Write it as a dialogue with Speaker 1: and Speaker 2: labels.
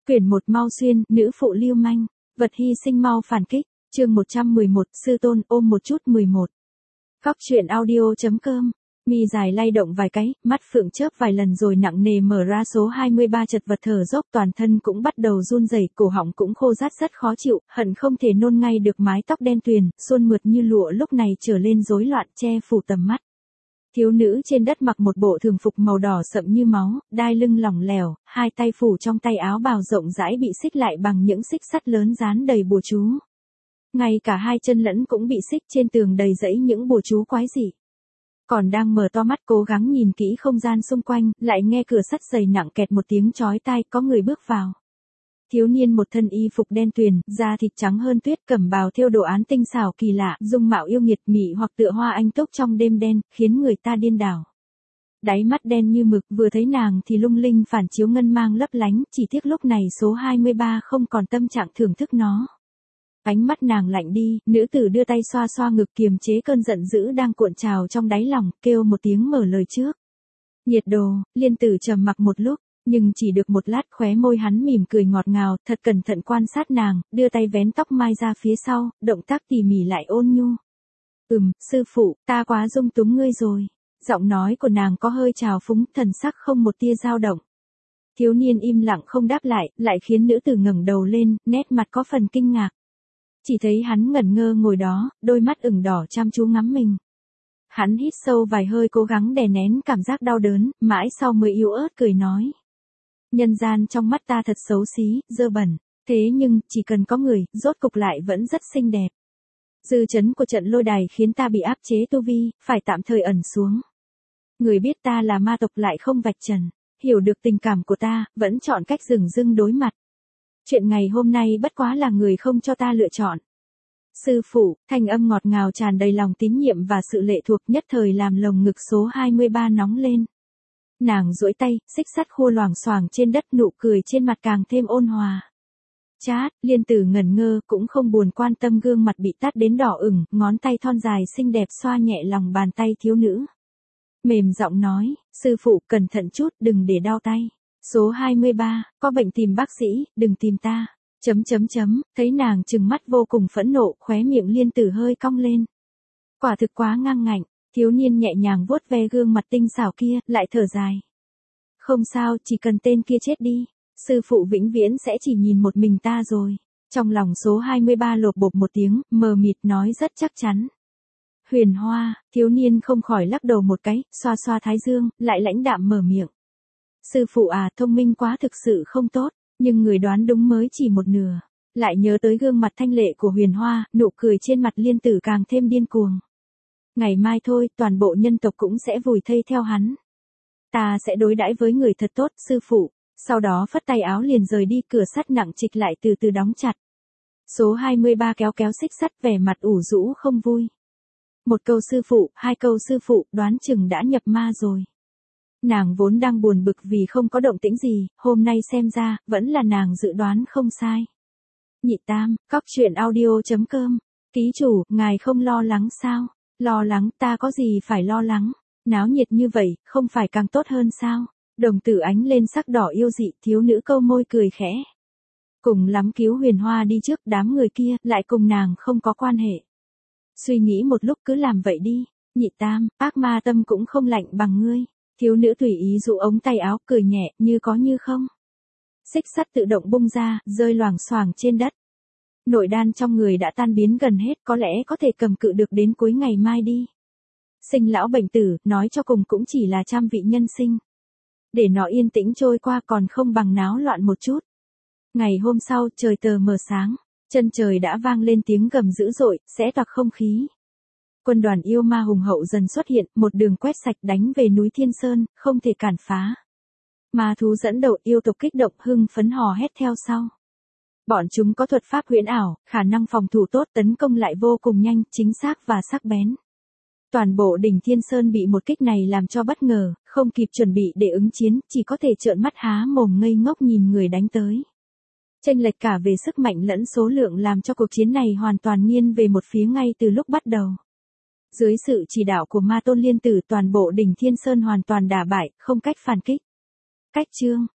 Speaker 1: Quyển 1 Mau Xuyên, nữ phụ lưu manh, vật hy sinh mau phản kích, chương 111, sư tôn ôm một chút 11. Góc truyện audio.com, mi dài lay động vài cái, mắt phượng chớp vài lần rồi nặng nề mở ra số 23 chật vật thở dốc, toàn thân cũng bắt đầu run rẩy, cổ họng cũng khô rát rất khó chịu, hận không thể nôn ngay được mái tóc đen tuyền, suôn mượt như lụa lúc này trở lên rối loạn che phủ tầm mắt. Thiếu nữ trên đất mặc một bộ thường phục màu đỏ sậm như máu, đai lưng lỏng lẻo, hai tay phủ trong tay áo bào rộng rãi bị xích lại bằng những xích sắt lớn dán đầy bùa chú. Ngay cả hai chân lẫn cũng bị xích, trên tường đầy rẫy những bùa chú quái dị. Còn đang mở to mắt cố gắng nhìn kỹ không gian xung quanh, lại nghe cửa sắt dày nặng kẹt một tiếng chói tai, có người bước vào. Thiếu niên một thân y phục đen tuyền, da thịt trắng hơn tuyết, cẩm bào thêu đồ án tinh xảo kỳ lạ, dung mạo yêu nghiệt mị hoặc tựa hoa anh túc trong đêm đen, khiến người ta điên đảo. Đáy mắt đen như mực, vừa thấy nàng thì lung linh phản chiếu ngân mang lấp lánh, chỉ tiếc lúc này số 23 không còn tâm trạng thưởng thức nó. Ánh mắt nàng lạnh đi, nữ tử đưa tay xoa xoa ngực kiềm chế cơn giận dữ đang cuộn trào trong đáy lòng, kêu một tiếng mở lời trước. Nhiệt đồ, Liên Tử trầm mặc một lúc. Nhưng chỉ được một lát, khóe môi hắn mỉm cười ngọt ngào, thật cẩn thận quan sát nàng, đưa tay vén tóc mai ra phía sau, động tác tỉ mỉ lại ôn nhu. Sư phụ, ta quá dung túng ngươi rồi. Giọng nói của nàng có hơi trào phúng, thần sắc không một tia dao động. Thiếu niên im lặng không đáp lại khiến nữ tử ngẩng đầu lên, nét mặt có phần kinh ngạc. Chỉ thấy hắn ngẩn ngơ ngồi đó, đôi mắt ửng đỏ chăm chú ngắm mình. Hắn hít sâu vài hơi cố gắng đè nén cảm giác đau đớn, mãi sau mới yếu ớt cười nói. Nhân gian trong mắt ta thật xấu xí, dơ bẩn, thế nhưng, chỉ cần có người, rốt cục lại vẫn rất xinh đẹp. Dư chấn của trận lôi đài khiến ta bị áp chế tu vi, phải tạm thời ẩn xuống. Người biết ta là ma tộc lại không vạch trần, hiểu được tình cảm của ta, vẫn chọn cách dửng dưng đối mặt. Chuyện ngày hôm nay bất quá là người không cho ta lựa chọn. Sư phụ, thanh âm ngọt ngào tràn đầy lòng tín nhiệm và sự lệ thuộc, nhất thời làm lồng ngực số 23 nóng lên. Nàng duỗi tay, xích sắt khua loảng xoảng trên đất, nụ cười trên mặt càng thêm ôn hòa. Chát, Liên Tử ngẩn ngơ, cũng không buồn quan tâm gương mặt bị tát đến đỏ ửng, ngón tay thon dài xinh đẹp xoa nhẹ lòng bàn tay thiếu nữ. Mềm giọng nói, sư phụ cẩn thận chút, đừng để đau tay. Số 23, có bệnh tìm bác sĩ, đừng tìm ta. Thấy nàng trừng mắt vô cùng phẫn nộ, khóe miệng Liên Tử hơi cong lên. Quả thực quá ngang ngạnh. Thiếu niên nhẹ nhàng vuốt ve gương mặt tinh xảo kia, lại thở dài. Không sao, chỉ cần tên kia chết đi, sư phụ vĩnh viễn sẽ chỉ nhìn một mình ta rồi. Trong lòng số 23 lột bột một tiếng, mờ mịt nói rất chắc chắn. Huyền Hoa, thiếu niên không khỏi lắc đầu một cái, xoa xoa thái dương, lại lãnh đạm mở miệng. Sư phụ à, thông minh quá thực sự không tốt, nhưng người đoán đúng mới chỉ một nửa. Lại nhớ tới gương mặt thanh lệ của Huyền Hoa, nụ cười trên mặt Liên Tử càng thêm điên cuồng. Ngày mai thôi, toàn bộ nhân tộc cũng sẽ vùi thây theo hắn. Ta sẽ đối đãi với người thật tốt, sư phụ. Sau đó phất tay áo liền rời đi, cửa sắt nặng trịch lại từ từ đóng chặt. Số 23 kéo xích sắt, vẻ mặt ủ rũ không vui. Một câu sư phụ, hai câu sư phụ, đoán chừng đã nhập ma rồi. Nàng vốn đang buồn bực vì không có động tĩnh gì, hôm nay xem ra, vẫn là nàng dự đoán không sai. Nhị Tam, góc truyện audio.com. Ký chủ, ngài không lo lắng sao? Lo lắng, ta có gì phải lo lắng, náo nhiệt như vậy, không phải càng tốt hơn sao? Đồng tử ánh lên sắc đỏ yêu dị, thiếu nữ câu môi cười khẽ. Cùng lắm cứu Huyền Hoa đi trước, đám người kia, lại cùng nàng không có quan hệ. Suy nghĩ một lúc cứ làm vậy đi, Nhị Tam, ác ma tâm cũng không lạnh bằng ngươi. Thiếu nữ tùy ý dụ ống tay áo, cười nhẹ, như có như không. Xích sắt tự động bung ra, rơi loảng xoảng trên đất. Nội đan trong người đã tan biến gần hết, có lẽ có thể cầm cự được đến cuối ngày mai đi. Sinh lão bệnh tử, nói cho cùng cũng chỉ là trăm vị nhân sinh. Để nó yên tĩnh trôi qua còn không bằng náo loạn một chút. Ngày hôm sau, trời tờ mờ sáng, chân trời đã vang lên tiếng gầm dữ dội, xé toạc không khí. Quân đoàn yêu ma hùng hậu dần xuất hiện, một đường quét sạch đánh về núi Thiên Sơn, không thể cản phá. Ma thú dẫn đầu, yêu tộc kích động hưng phấn hò hét theo sau. Bọn chúng có thuật pháp huyễn ảo, khả năng phòng thủ tốt, tấn công lại vô cùng nhanh, chính xác và sắc bén. Toàn bộ đỉnh Thiên Sơn bị một kích này làm cho bất ngờ, không kịp chuẩn bị để ứng chiến, chỉ có thể trợn mắt há mồm ngây ngốc nhìn người đánh tới. Chênh lệch cả về sức mạnh lẫn số lượng làm cho cuộc chiến này hoàn toàn nghiêng về một phía ngay từ lúc bắt đầu. Dưới sự chỉ đạo của ma tôn Liên Tử, toàn bộ đỉnh Thiên Sơn hoàn toàn đả bại, không cách phản kích. Cách chương